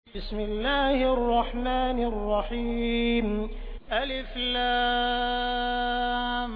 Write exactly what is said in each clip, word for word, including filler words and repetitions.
بسم الله الرحمن الرحيم ألف لام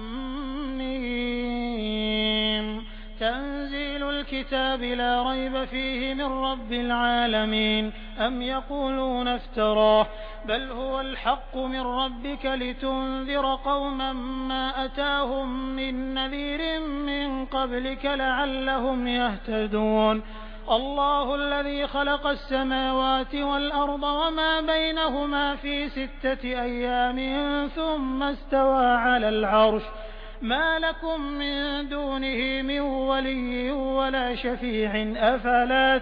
ميم تنزيل الكتاب لا ريب فيه من رب العالمين أم يقولون افتراه بل هو الحق من ربك لتنذر قوما ما أتاهم من نذير من قبلك لعلهم يهتدون الله الذي خلق السماوات والأرض وما بينهما في ستة أيام ثم استوى على العرش ما لكم من دونه من ولي ولا شفيع أفلا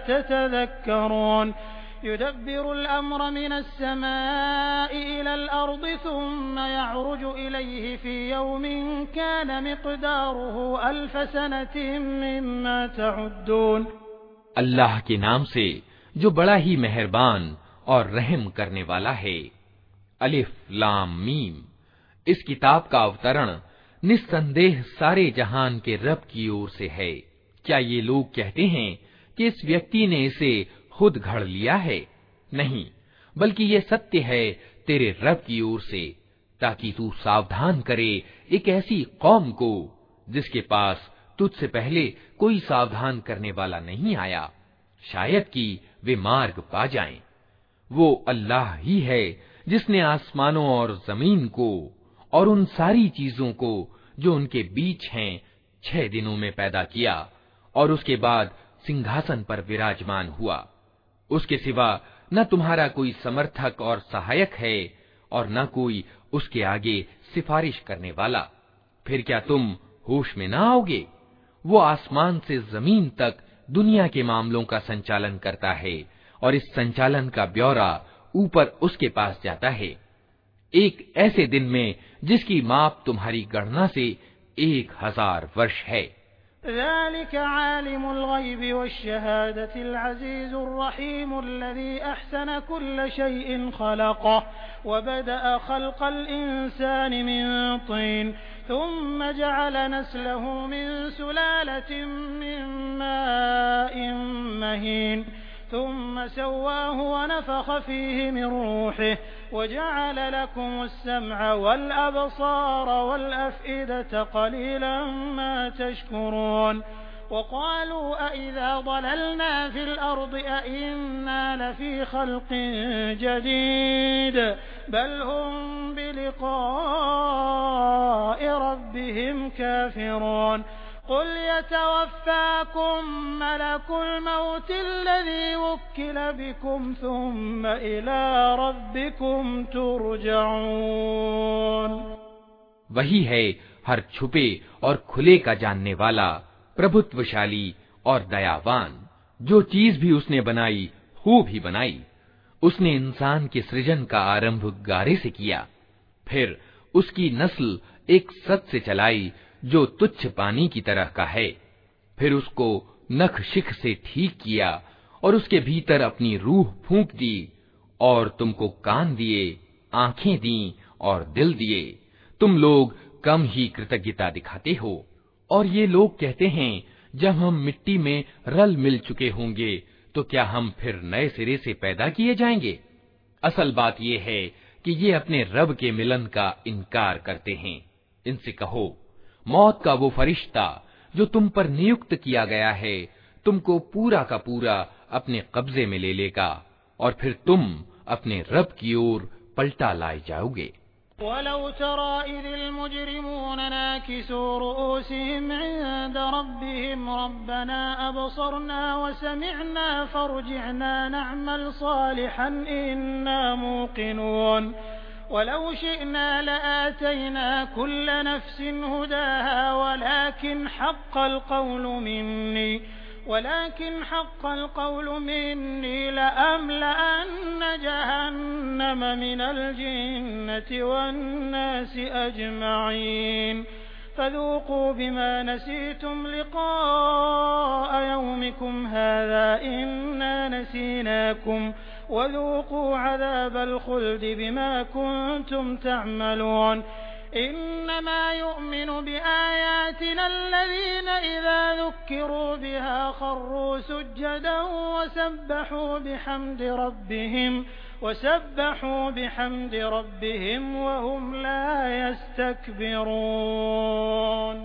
تتذكرون يدبر الأمر من السماء إلى الأرض ثم يعرج إليه في يوم كان مقداره ألف سنة مما تعدون अल्लाह के नाम से जो बड़ा ही मेहरबान और रहम करने वाला है। अलिफ लाम मीम। इस किताब का अवतरण निस्संदेह सारे जहान के रब की ओर से है। क्या ये लोग कहते हैं कि इस व्यक्ति ने इसे खुद घड़ लिया है? नहीं, बल्कि ये सत्य है तेरे रब की ओर से, ताकि तू सावधान करे एक ऐसी कौम को जिसके पास तुझसे पहले कोई सावधान करने वाला नहीं आया, शायद कि वे मार्ग पा जाएं। वो अल्लाह ही है जिसने आसमानों और जमीन को और उन सारी चीजों को जो उनके बीच हैं छह दिनों में पैदा किया और उसके बाद सिंहासन पर विराजमान हुआ। उसके सिवा न तुम्हारा कोई समर्थक और सहायक है और न कोई उसके आगे सिफारिश करने वाला। फिर क्या तुम होश में न आओगे? वो आसमान से जमीन तक दुनिया के मामलों का संचालन करता है और इस संचालन का ब्यौरा ऊपर उसके पास जाता है, एक ऐसे दिन में जिसकी माप तुम्हारी गणना से एक हजार वर्ष है। ذلك عالم الغيب والشهادة العزيز الرحيم الذي أحسن كل شيء خلقه وبدأ خلق الإنسان من طين ثم جعل نسله من سلالة من ماء مهين ثم سواه ونفخ فيه من روحه وجعل لكم السمع والأبصار والأفئدة قليلا ما تشكرون وقالوا أئذا ضللنا في الأرض أئنا لفي خلق جديد بل هم بلقاء ربهم كافرون قل يتوفاكم ملك الموت الذي وكل بكم ثم إلى ربكم ترجعون। वही है हर छुपे और खुले का जानने वाला, प्रभुत्वशाली और दयावान। जो चीज भी उसने बनाई खूब ही बनाई। उसने इंसान के सृजन का आरंभ गारे से किया, फिर उसकी नस्ल एक सत से चलाई जो तुच्छ पानी की तरह का है, फिर उसको नख शिख से ठीक किया और उसके भीतर अपनी रूह फूंक दी और तुमको कान दिए, आंखें दी और दिल दिए। तुम लोग कम ही कृतज्ञता दिखाते हो। और ये लोग कहते हैं जब हम मिट्टी में रल मिल चुके होंगे तो क्या हम फिर नए सिरे से पैदा किए जाएंगे? असल बात ये है कि ये अपने रब के मिलन का इनकार करते हैं। इनसे कहो, मौत का वो फरिश्ता जो तुम पर नियुक्त किया गया है तुमको पूरा का पूरा अपने कब्जे में ले लेगा और फिर तुम अपने रब की ओर पलटा लाए जाओगे। वलौ तरा इज़िल मुजरिमून नाकिसू रुऊसिहिम इंद रब्बिहिम रब्बना अबसरना व समिअना फर्जिअना नअमल सालिहन इन्ना मूक़िनून वलौ शिअना लआतैना कुल्ल नफ्सिन हुदाहा वलाकिन हक़्क़ल क़ौलु मिन्नी ولكن حق القول مني لأملأن جهنم من الجنة والناس أجمعين فذوقوا بما نسيتم لقاء يومكم هذا إنا نسيناكم وذوقوا عذاب الخلد بما كنتم تعملون इन्नमा युमिनु बिआयातिना अल्लज़ीना इज़ा ज़ुक्किरू बिहा खर्रू सुज्जदन वसब्बहू बिहम्दि रब्बिहिम वसब्बहू बिहम्दि रब्बिहिम वहुम ला यस्तकबिरून।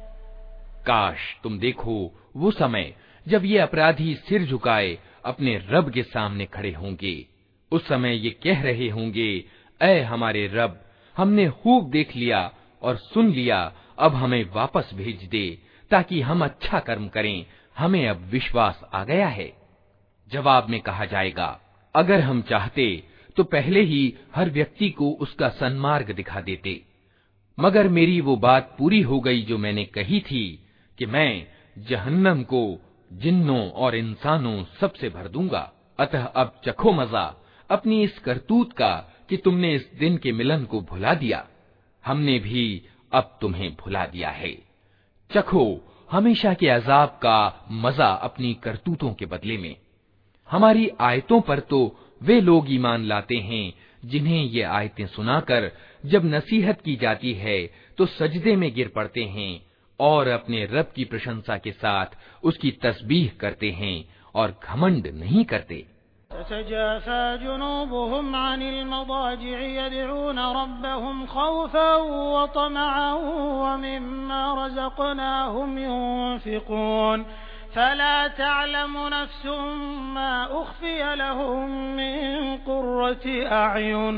काश तुम देखो वो समय जब ये अपराधी सिर झुकाए अपने रब के सामने खड़े होंगे। उस समय ये कह रहे होंगे, ऐ हमारे रब, हमने खूब देख लिया और सुन लिया, अब हमें वापस भेज दे ताकि हम अच्छा कर्म करें, हमें अब विश्वास आ गया है। जवाब में कहा जाएगा, अगर हम चाहते तो पहले ही हर व्यक्ति को उसका सन्मार्ग दिखा देते, मगर मेरी वो बात पूरी हो गई जो मैंने कही थी कि मैं जहन्नम को जिन्नों और इंसानों सबसे भर दूंगा। अतः अब चखो मजा अपनी इस करतूत का कि तुमने इस दिन के मिलन को भुला दिया, हमने भी अब तुम्हें भुला दिया है। चखो हमेशा के अजाब का मजा अपनी करतूतों के बदले में। हमारी आयतों पर तो वे लोग ईमान लाते हैं जिन्हें ये आयतें सुनाकर जब नसीहत की जाती है तो सजदे में गिर पड़ते हैं और अपने रब की प्रशंसा के साथ उसकी तस्बीह करते हैं और घमंड नहीं करते। ततजाफा जुनूबुहुम अनिल मदाजि'i यद'ऊन रब्बहुम खौफन व तमअन व मिम्मा रज़क़नाहुम युनफ़िक़ून फला तअलमु नफ्सुम मा उख़फ़िय लहुम मिन क़ुर्रति अ'युन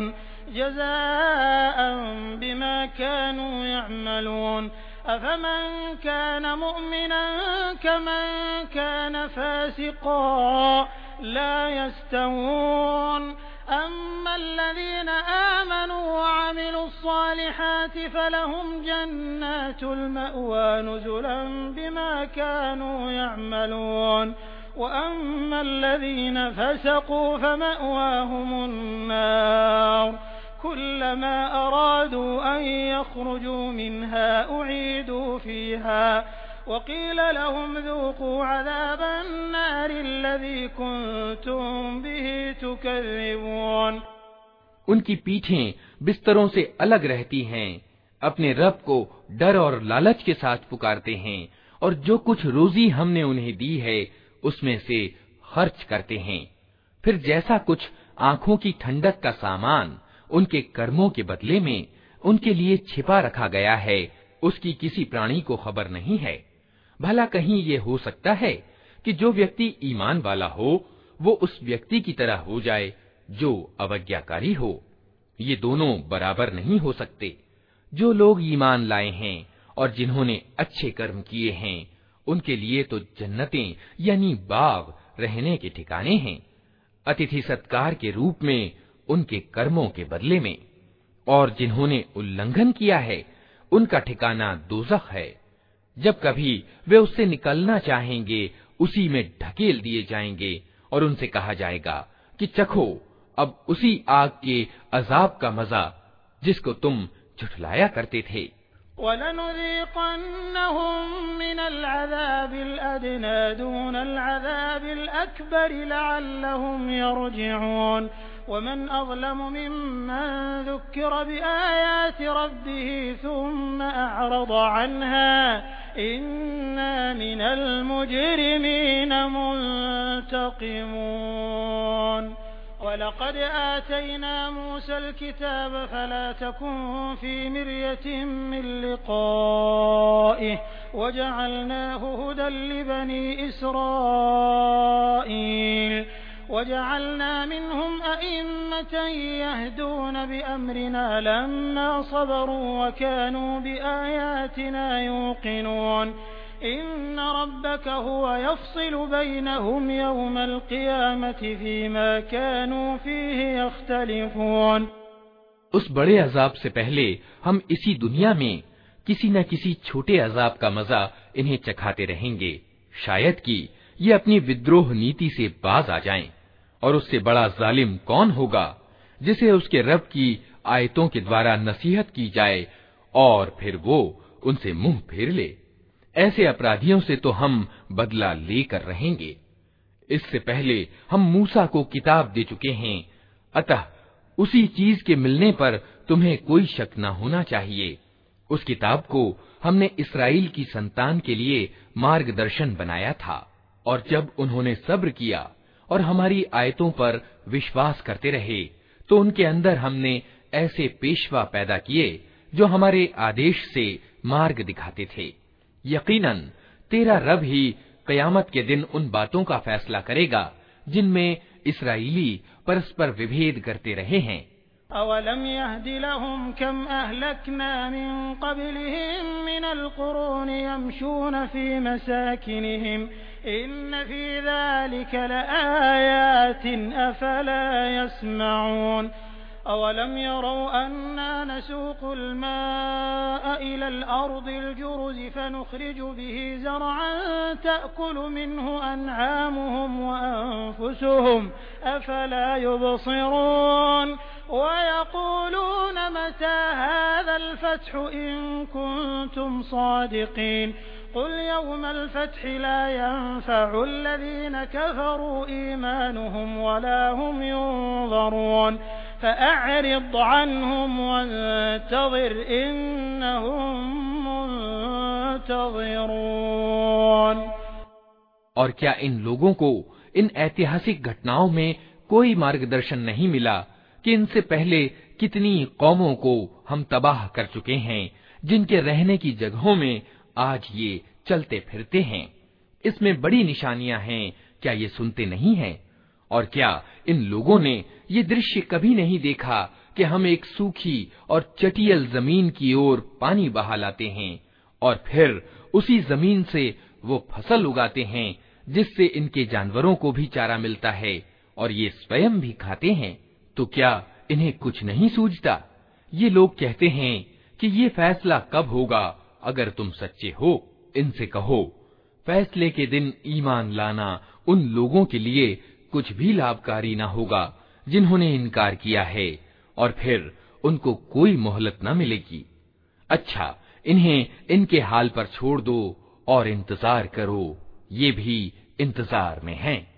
जज़ाअन बिमा कानू यअमलून अफमन कान मुअमिनन कमन कान फासिक़न ला यस्तवून अम्मा अल्लज़ीना आमनू व अमिलुस्सालिहाति फलहुम जन्नातुल मअवा नुज़ुलन बिमा कानू यअमलून व अम्मा अल्लज़ीना फसक़ू फमअवाहुमुन नार कुल्लमा अरादू अन यख़रुजू मिन्हा उईदू फ़ीहा वक़ील लहुम ज़ूक़ू अज़ाबन नारि अल्लज़ी कुन्तुम बिही तुकज़्ज़िबून। उनकी पीठें बिस्तरों से अलग रहती हैं, अपने रब को डर और लालच के साथ पुकारते हैं और जो कुछ रोजी हमने उन्हें दी है उसमें से खर्च करते हैं। फिर जैसा कुछ आंखों की ठंडक का सामान उनके कर्मों के बदले में उनके लिए छिपा रखा गया है, उसकी किसी प्राणी को खबर नहीं है। भला कहीं ये हो सकता है कि जो व्यक्ति ईमान वाला हो वो उस व्यक्ति की तरह हो जाए जो अवज्ञाकारी हो? ये दोनों बराबर नहीं हो सकते। जो लोग ईमान लाए हैं और जिन्होंने अच्छे कर्म किए हैं उनके लिए तो जन्नतें यानी बाग रहने के ठिकाने हैं, अतिथि सत्कार के रूप में उनके कर्मों के बदले में। और जिन्होंने उल्लंघन किया है उनका ठिकाना दोज़ख है। जब कभी वे उससे निकलना चाहेंगे उसी में ढकेल दिए जाएंगे और उनसे कहा जाएगा कि चखो अब उसी आग के अजाब का मजा जिसको तुम झुठलाया करते थे। वलनुज़ीक़न्नहुम मिनल अज़ाबिल अदना दूनल अज़ाबिल अकबर लअल्लहुम यरजिऊन वमन अज़लमु मिम्मन ज़ुक्किर बिआयाति रब्बिही सुम्मा अअरज़ अन्हा इन्ना मिनल मुजरिमीन मुंतक़िमून। वलक़द आतैना मूसल किताब फला तकुन फी मिर्यतिन मिन लिक़ाइहि वजअलनाहु हुदन लिबनी इस्राईल वजअलना मिनहुम अइम्मतन यहदून बिअम्रिना लम्मा सबरू वकानू बिआयातिना यूक़िनून इन्न रब्बक हुवा यफ़्सिलु बैनहुम यौमल क़ियामति फ़ीमा कानू फ़ीहि यख़्तलिफ़ून। उस बड़े अजाब से पहले हम इसी दुनिया में किसी न किसी छोटे अजाब का मजा इन्हें चखाते रहेंगे, शायद कि ये अपनी विद्रोह नीति से बाज आ जाएं। और उससे बड़ा जालिम कौन होगा जिसे उसके रब की आयतों के द्वारा नसीहत की जाए और फिर वो उनसे मुंह फेर ले। ऐसे अपराधियों से तो हम बदला लेकर रहेंगे। इससे पहले हम मूसा को किताब दे चुके हैं, अतः उसी चीज के मिलने पर तुम्हें कोई शक न होना चाहिए। उस किताब को हमने इस्राएल की संतान के लिए मार्गदर्शन बनाया था, और जब उन्होंने सब्र किया और हमारी आयतों पर विश्वास करते रहे, तो उनके अंदर हमने ऐसे पेशवा पैदा किए जो हमारे आदेश से मार्ग दिखाते थे। यकीनन तेरा रब ही कयामत के दिन उन बातों का फैसला करेगा जिनमें इस्राएली परस्पर विभेद करते रहे हैं। अवलम यहदि लहुम कम अहलकना मिन क़ब्लिहिम मिनल क़ुरूनि यमशून फी मसाकिनिहिम इन्न फी ज़ालिका लआयातिन अफला यस्मऊन। अवलम यरौ अन्ना नसूक़ुल माअ इलल अर्दिल जुरुज़ि फनुख़रिजु बिही ज़रअन तअकुलु मिन्हु अनआमुहुम व अनफुसुहुम अफला युबसिरून। वयक़ूलून मता हाज़ल फ़त्हु इन कुन्तुम सादिक़ीन। क़ुल यौमल फ़त्हि ला यंफ़अु अल्लज़ीन कफ़रू ईमानुहुम वला हुम युनज़रून। फ़अअरिض अन्हुम वंतज़िर इन्नहुम मुंतज़िरून। और क्या इन लोगों को इन ऐतिहासिक घटनाओं में कोई मार्गदर्शन नहीं मिला कि इनसे पहले कितनी कौमों को हम तबाह कर चुके हैं, जिनके रहने की जगहों में आज ये चलते फिरते हैं। इसमें बड़ी निशानियां हैं, क्या ये सुनते नहीं हैं? और क्या इन लोगों ने ये दृश्य कभी नहीं देखा कि हम एक सूखी और चटियल जमीन की ओर पानी बहा लाते हैं और फिर उसी जमीन से वो फसल उगाते हैं जिससे इनके जानवरों को भी चारा मिलता है और ये स्वयं भी खाते हैं। तो क्या इन्हें कुछ नहीं सूझता? ये लोग कहते हैं कि ये फैसला कब होगा अगर तुम सच्चे हो। इनसे कहो, फैसले के दिन ईमान लाना उन लोगों के लिए कुछ भी लाभकारी ना होगा जिन्होंने इनकार किया है, और फिर उनको कोई मोहलत न मिलेगी। अच्छा, इन्हें इनके हाल पर छोड़ दो और इंतजार करो, ये भी इंतजार में हैं।